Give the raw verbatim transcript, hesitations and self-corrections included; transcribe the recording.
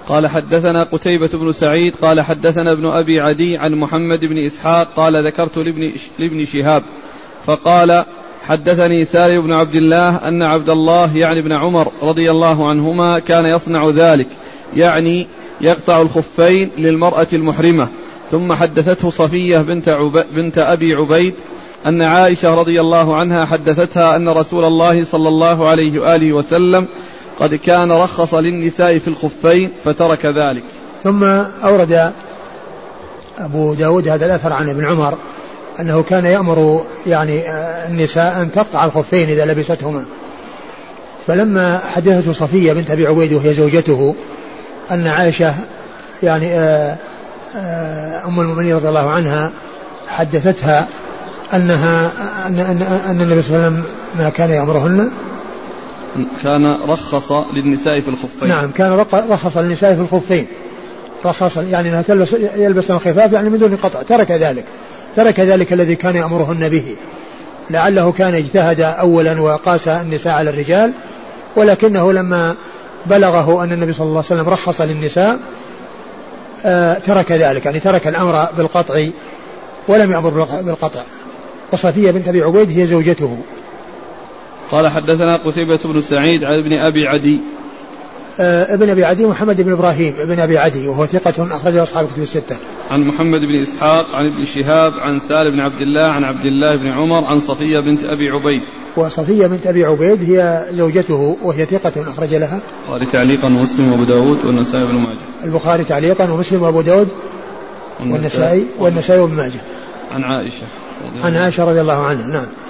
قال حدثنا قتيبة بن سعيد قال حدثنا ابن أبي عدي عن محمد بن إسحاق قال ذكرت لابن, لابن شهاب فقال حدثني سالم بن عبد الله أن عبد الله يعني ابن عمر رضي الله عنهما كان يصنع ذلك، يعني يقطع الخفين للمرأة المحرمة. ثم حدثته صفية بنت, عب... بنت أبي عبيد أن عائشة رضي الله عنها حدثتها أن رسول الله صلى الله عليه وآله وسلم قد كان رخص للنساء في الخفين فترك ذلك. ثم أورد أبو داود هذا الأثر عن ابن عمر أنه كان يأمر يعني النساء أن تقطع الخفين إذا لبستهما. فلما حدثته صفية بنت أبي عبيد وهي زوجته أن عائشة يعني أم المؤمنين رضي الله عنها حدثتها أنها أن, أن, أن النبي صلى الله عليه وسلم ما كان يأمرهن، كان رخص للنساء في الخفين. نعم كان رخص للنساء في الخفين، رخص يعني أنها تلبس يلبسن الخفاف يعني من دون قطع، ترك ذلك ترك ذلك الذي كان يأمرهن به، لعله كان اجتهد أولا وقاس النساء على الرجال، ولكنه لما بلغه أن النبي صلى الله عليه وسلم رخص للنساء آه ترك ذلك، يعني ترك الأمر بالقطع ولم يأمر بالقطع. وصفية بنت أبي عبيد هي زوجته. قال حدثنا قتيبة بن سعيد عن ابن أبي عدي آه ابن أبي عدي محمد بن إبراهيم ابن أبي عدي وهو ثقة أخرجه أصحاب الكتب الستة. عن محمد بن إسحاق عن ابن شهاب عن سالم بن عبد الله عن عبد الله بن عمر عن صفية بنت أبي عبيد. وصفية بنت أبي عبيد هي زوجته وهي ثقة أخرج لها البخاري تعليقا ومسلم وأبو داود والنسائي بن ماجه. البخاري تعليقا ومسلم وأبو داود والنسائي والنسائي وابن ماجه. عن عائشة عن عائشة رضي الله عنها. نعم.